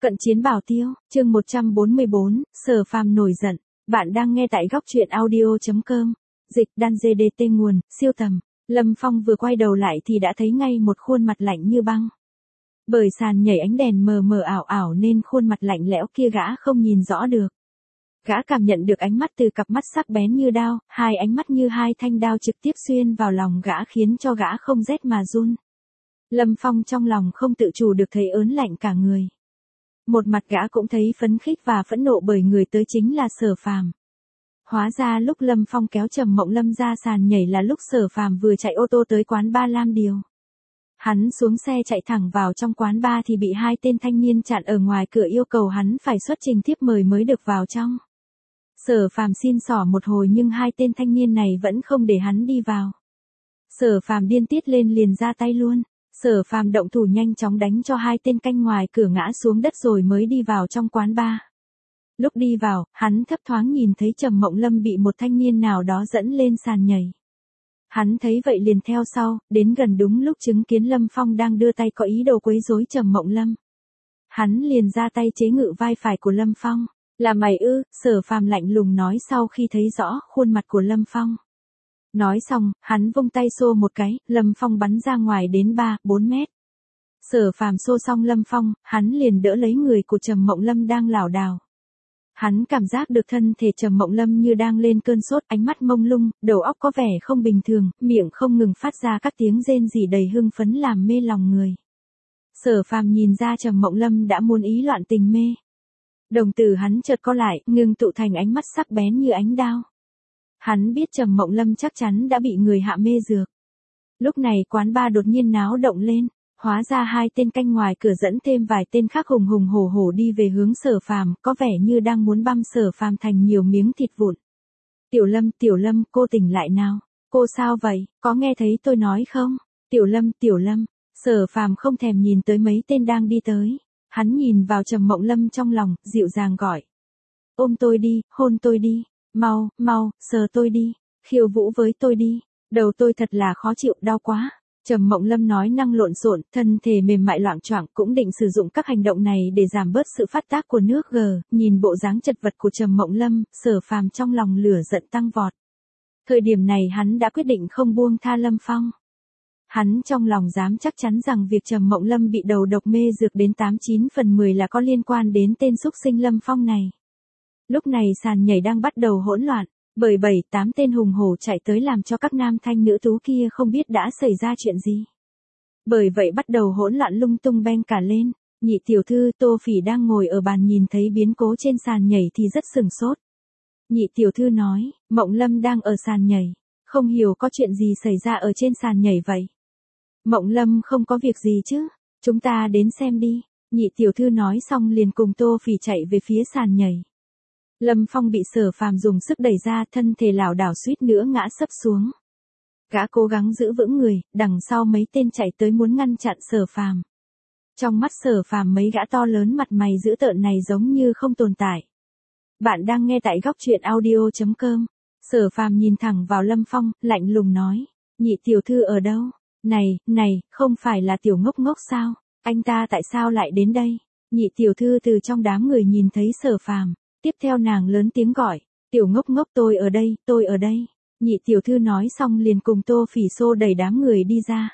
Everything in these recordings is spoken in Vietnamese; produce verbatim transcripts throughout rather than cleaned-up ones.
Cận chiến bảo tiêu, chương một trăm bốn mươi bốn, Sở Phàm nổi giận. Bạn đang nghe tại góc truyện audio chấm com. Dịch đan giê đê tê nguồn, siêu tầm. Lâm Phong vừa quay đầu lại thì đã thấy ngay một khuôn mặt lạnh như băng. Bởi sàn nhảy ánh đèn mờ mờ ảo ảo nên khuôn mặt lạnh lẽo kia gã không nhìn rõ được. Gã cảm nhận được ánh mắt từ cặp mắt sắc bén như đao, hai ánh mắt như hai thanh đao trực tiếp xuyên vào lòng gã khiến cho gã không rét mà run. Lâm Phong trong lòng không tự chủ được thấy ớn lạnh cả người. Một mặt gã cũng thấy phấn khích và phẫn nộ bởi người tới chính là Sở Phàm. Hóa ra lúc Lâm Phong kéo Trầm Mộng Lâm ra sàn nhảy là lúc Sở Phàm vừa chạy ô tô tới quán bar Lam Điều. Hắn xuống xe chạy thẳng vào trong quán bar thì bị hai tên thanh niên chặn ở ngoài cửa yêu cầu hắn phải xuất trình thiếp mời mới được vào trong. Sở Phàm xin xỏ một hồi nhưng hai tên thanh niên này vẫn không để hắn đi vào. Sở Phàm điên tiết lên liền ra tay luôn. Sở Phàm động thủ nhanh chóng đánh cho hai tên canh ngoài cửa ngã xuống đất rồi mới đi vào trong quán bar. Lúc đi vào, hắn thấp thoáng nhìn thấy Trầm Mộng Lâm bị một thanh niên nào đó dẫn lên sàn nhảy. Hắn thấy vậy liền theo sau, đến gần đúng lúc chứng kiến Lâm Phong đang đưa tay có ý đồ quấy rối Trầm Mộng Lâm. Hắn liền ra tay chế ngự vai phải của Lâm Phong. Là mày ư? Sở Phàm lạnh lùng nói sau khi thấy rõ khuôn mặt của Lâm Phong. Nói xong, hắn vung tay xô một cái, Lâm Phong bắn ra ngoài đến ba, bốn mét. Sở Phàm xô xong Lâm Phong, hắn liền đỡ lấy người của Trầm Mộng Lâm đang lảo đảo. Hắn cảm giác được thân thể Trầm Mộng Lâm như đang lên cơn sốt, ánh mắt mông lung, đầu óc có vẻ không bình thường, miệng không ngừng phát ra các tiếng rên rỉ đầy hưng phấn làm mê lòng người. Sở Phàm nhìn ra Trầm Mộng Lâm đã muốn ý loạn tình mê. Đồng tử hắn chợt co lại, ngưng tụ thành ánh mắt sắc bén như ánh đao. Hắn biết Trầm Mộng Lâm chắc chắn đã bị người hạ mê dược. Lúc này quán bar đột nhiên náo động lên, hóa ra hai tên canh ngoài cửa dẫn thêm vài tên khác hùng hùng hổ hổ đi về hướng Sở Phàm, có vẻ như đang muốn băm Sở Phàm thành nhiều miếng thịt vụn. Tiểu Lâm, Tiểu Lâm, cô tỉnh lại nào? Cô sao vậy, có nghe thấy tôi nói không? Tiểu Lâm, Tiểu Lâm, Sở Phàm không thèm nhìn tới mấy tên đang đi tới. Hắn nhìn vào Trầm Mộng Lâm trong lòng, dịu dàng gọi. Ôm tôi đi, hôn tôi đi. Mau, mau, sờ tôi đi, khiêu vũ với tôi đi, đầu tôi thật là khó chịu, đau quá. Trầm Mộng Lâm nói năng lộn xộn, thân thể mềm mại loạng choạng, cũng định sử dụng các hành động này để giảm bớt sự phát tác của nước G. Nhìn bộ dáng chật vật của Trầm Mộng Lâm, Sở Phàm trong lòng lửa giận tăng vọt. Thời điểm này hắn đã quyết định không buông tha Lâm Phong. Hắn trong lòng dám chắc chắn rằng việc Trầm Mộng Lâm bị đầu độc mê dược đến tám chín phần mười là có liên quan đến tên xúc sinh Lâm Phong này. Lúc này sàn nhảy đang bắt đầu hỗn loạn, bởi bảy tám tên hùng hổ chạy tới làm cho các nam thanh nữ tú kia không biết đã xảy ra chuyện gì. Bởi vậy bắt đầu hỗn loạn lung tung beng cả lên. Nhị tiểu thư Tô Phỉ đang ngồi ở bàn nhìn thấy biến cố trên sàn nhảy thì rất sửng sốt. Nhị tiểu thư nói, Mộng Lâm đang ở sàn nhảy, không hiểu có chuyện gì xảy ra ở trên sàn nhảy vậy. Mộng Lâm không có việc gì chứ, chúng ta đến xem đi. Nhị tiểu thư nói xong liền cùng Tô Phỉ chạy về phía sàn nhảy. Lâm Phong bị Sở Phàm dùng sức đẩy ra, thân thể lảo đảo suýt nữa ngã sấp xuống. Gã cố gắng giữ vững người, đằng sau mấy tên chạy tới muốn ngăn chặn Sở Phàm. Trong mắt Sở Phàm mấy gã to lớn mặt mày dữ tợn này giống như không tồn tại. Bạn đang nghe tại góc truyện audio chấm com. Sở Phàm nhìn thẳng vào Lâm Phong, lạnh lùng nói, nhị tiểu thư ở đâu? Này, này, không phải là tiểu ngốc ngốc sao? Anh ta tại sao lại đến đây? Nhị tiểu thư từ trong đám người nhìn thấy Sở Phàm. Tiếp theo nàng lớn tiếng gọi, tiểu ngốc ngốc tôi ở đây, tôi ở đây. Nhị tiểu thư nói xong liền cùng Tô Phỉ xô đẩy đám người đi ra.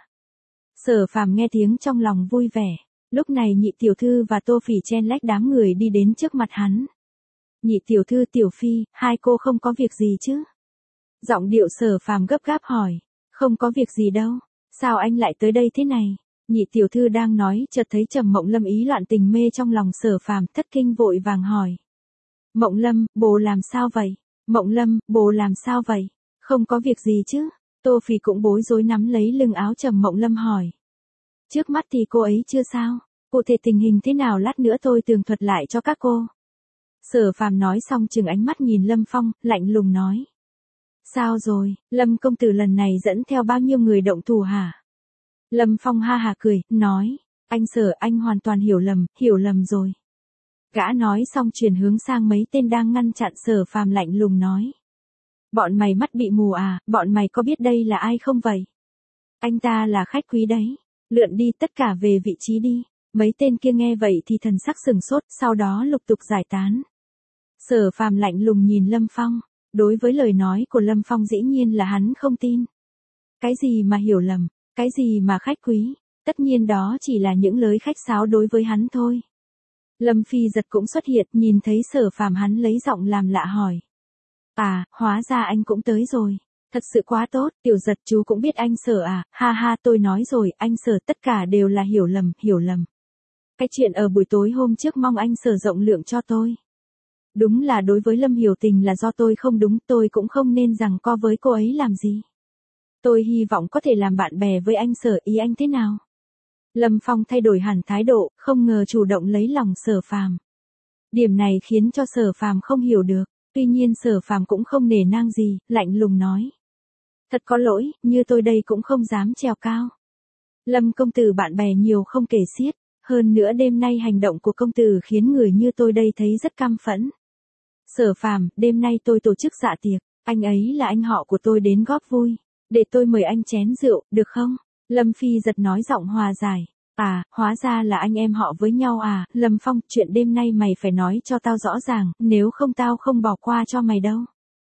Sở Phàm nghe tiếng trong lòng vui vẻ. Lúc này nhị tiểu thư và Tô Phỉ chen lách đám người đi đến trước mặt hắn. Nhị tiểu thư Tiểu Phi, hai cô không có việc gì chứ? Giọng điệu Sở Phàm gấp gáp hỏi, không có việc gì đâu, sao anh lại tới đây thế này? Nhị tiểu thư đang nói chợt thấy Trầm Mộng Lâm ý loạn tình mê trong lòng Sở Phàm, thất kinh vội vàng hỏi. Mộng Lâm, bố làm sao vậy? Mộng Lâm, bố làm sao vậy? Không có việc gì chứ? Tô Phỉ cũng bối rối nắm lấy lưng áo Trầm Mộng Lâm hỏi. Trước mắt thì cô ấy chưa sao? Cụ thể tình hình thế nào lát nữa tôi tường thuật lại cho các cô. Sở Phàm nói xong chừng ánh mắt nhìn Lâm Phong, lạnh lùng nói. Sao rồi, Lâm công tử lần này dẫn theo bao nhiêu người động thủ hả? Lâm Phong ha hà cười, nói. Anh Sở, anh hoàn toàn hiểu lầm, hiểu lầm rồi. Gã nói xong chuyển hướng sang mấy tên đang ngăn chặn Sở Phàm lạnh lùng nói. Bọn mày mắt bị mù à, bọn mày có biết đây là ai không vậy? Anh ta là khách quý đấy. Lượn đi tất cả về vị trí đi. Mấy tên kia nghe vậy thì thần sắc sừng sốt, sau đó lục tục giải tán. Sở Phàm lạnh lùng nhìn Lâm Phong, đối với lời nói của Lâm Phong dĩ nhiên là hắn không tin. Cái gì mà hiểu lầm, cái gì mà khách quý, tất nhiên đó chỉ là những lời khách sáo đối với hắn thôi. Lâm Phi Giật cũng xuất hiện, nhìn thấy Sở Phàm hắn lấy giọng làm lạ hỏi. À, hóa ra anh cũng tới rồi. Thật sự quá tốt, Tiểu Giật chú cũng biết anh Sở à, ha ha tôi nói rồi, anh Sở tất cả đều là hiểu lầm, hiểu lầm. Cái chuyện ở buổi tối hôm trước mong anh Sở rộng lượng cho tôi. Đúng là đối với Lâm Hiểu Tình là do tôi không đúng, tôi cũng không nên rằng co với cô ấy làm gì. Tôi hy vọng có thể làm bạn bè với anh Sở, ý anh thế nào? Lâm Phong thay đổi hẳn thái độ, không ngờ chủ động lấy lòng Sở Phàm. Điểm này khiến cho Sở Phàm không hiểu được, tuy nhiên Sở Phàm cũng không nể nang gì, lạnh lùng nói. Thật có lỗi, như tôi đây cũng không dám trèo cao. Lâm công tử bạn bè nhiều không kể xiết, hơn nữa đêm nay hành động của công tử khiến người như tôi đây thấy rất căm phẫn. Sở Phàm, đêm nay tôi tổ chức dạ tiệc, anh ấy là anh họ của tôi đến góp vui, để tôi mời anh chén rượu, được không? Lâm Phi Giật nói giọng hòa giải. À, hóa ra là anh em họ với nhau à, Lâm Phong, chuyện đêm nay mày phải nói cho tao rõ ràng, nếu không tao không bỏ qua cho mày đâu.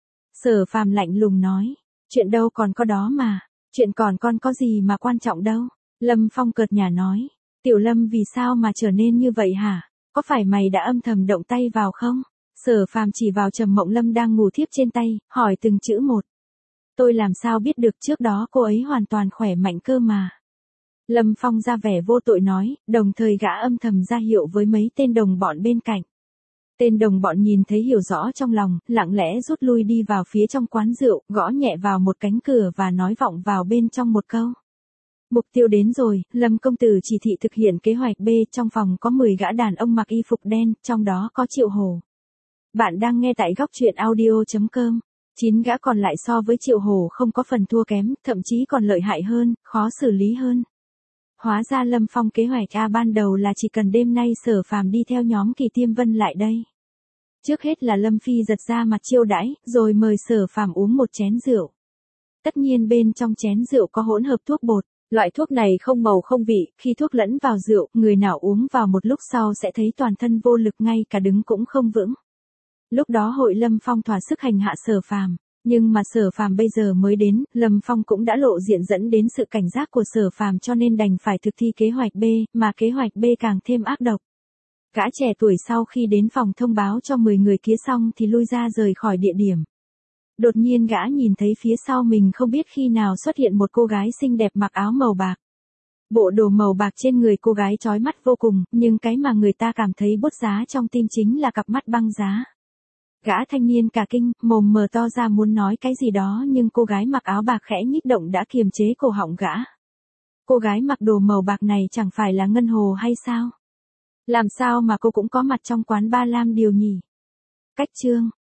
Sở Phàm lạnh lùng nói, chuyện đâu còn có đó mà, chuyện còn con có gì mà quan trọng đâu. Lâm Phong cợt nhả nói, Tiểu Lâm vì sao mà trở nên như vậy hả, có phải mày đã âm thầm động tay vào không? Sở Phàm chỉ vào Trầm Mộng Lâm đang ngủ thiếp trên tay, hỏi từng chữ một. Tôi làm sao biết được, trước đó cô ấy hoàn toàn khỏe mạnh cơ mà. Lâm Phong ra vẻ vô tội nói, đồng thời gã âm thầm ra hiệu với mấy tên đồng bọn bên cạnh. Tên đồng bọn nhìn thấy hiểu rõ trong lòng, lặng lẽ rút lui đi vào phía trong quán rượu, gõ nhẹ vào một cánh cửa và nói vọng vào bên trong một câu. Mục tiêu đến rồi, Lâm công tử chỉ thị thực hiện kế hoạch B, trong phòng có mười gã đàn ông mặc y phục đen, trong đó có Triệu Hổ. Bạn đang nghe tại góc truyện audio chấm com. chín gã còn lại so với Triệu Hổ không có phần thua kém, thậm chí còn lợi hại hơn, khó xử lý hơn. Hóa ra Lâm Phong kế hoạch A ban đầu là chỉ cần đêm nay Sở Phàm đi theo nhóm Kỳ Tiêm Vân lại đây. Trước hết là Lâm Phi Giật ra mặt chiêu đãi, rồi mời Sở Phàm uống một chén rượu. Tất nhiên bên trong chén rượu có hỗn hợp thuốc bột, loại thuốc này không màu không vị, khi thuốc lẫn vào rượu, người nào uống vào một lúc sau sẽ thấy toàn thân vô lực, ngay cả đứng cũng không vững. Lúc đó hội Lâm Phong thỏa sức hành hạ Sở Phàm, nhưng mà Sở Phàm bây giờ mới đến, Lâm Phong cũng đã lộ diện dẫn đến sự cảnh giác của Sở Phàm, cho nên đành phải thực thi kế hoạch B, mà kế hoạch B càng thêm ác độc. Gã trẻ tuổi sau khi đến phòng thông báo cho mười người kia xong thì lui ra rời khỏi địa điểm. Đột nhiên gã nhìn thấy phía sau mình không biết khi nào xuất hiện một cô gái xinh đẹp mặc áo màu bạc. Bộ đồ màu bạc trên người cô gái chói mắt vô cùng, nhưng cái mà người ta cảm thấy bút giá trong tim chính là cặp mắt băng giá. Gã thanh niên cả kinh, mồm mờ to ra muốn nói cái gì đó, nhưng cô gái mặc áo bạc khẽ nhích động đã kiềm chế cổ họng gã. Cô gái mặc đồ màu bạc này chẳng phải là Ngân Hồ hay sao? Làm sao mà cô cũng có mặt trong quán Ba Lam Điều nhỉ? Cách chương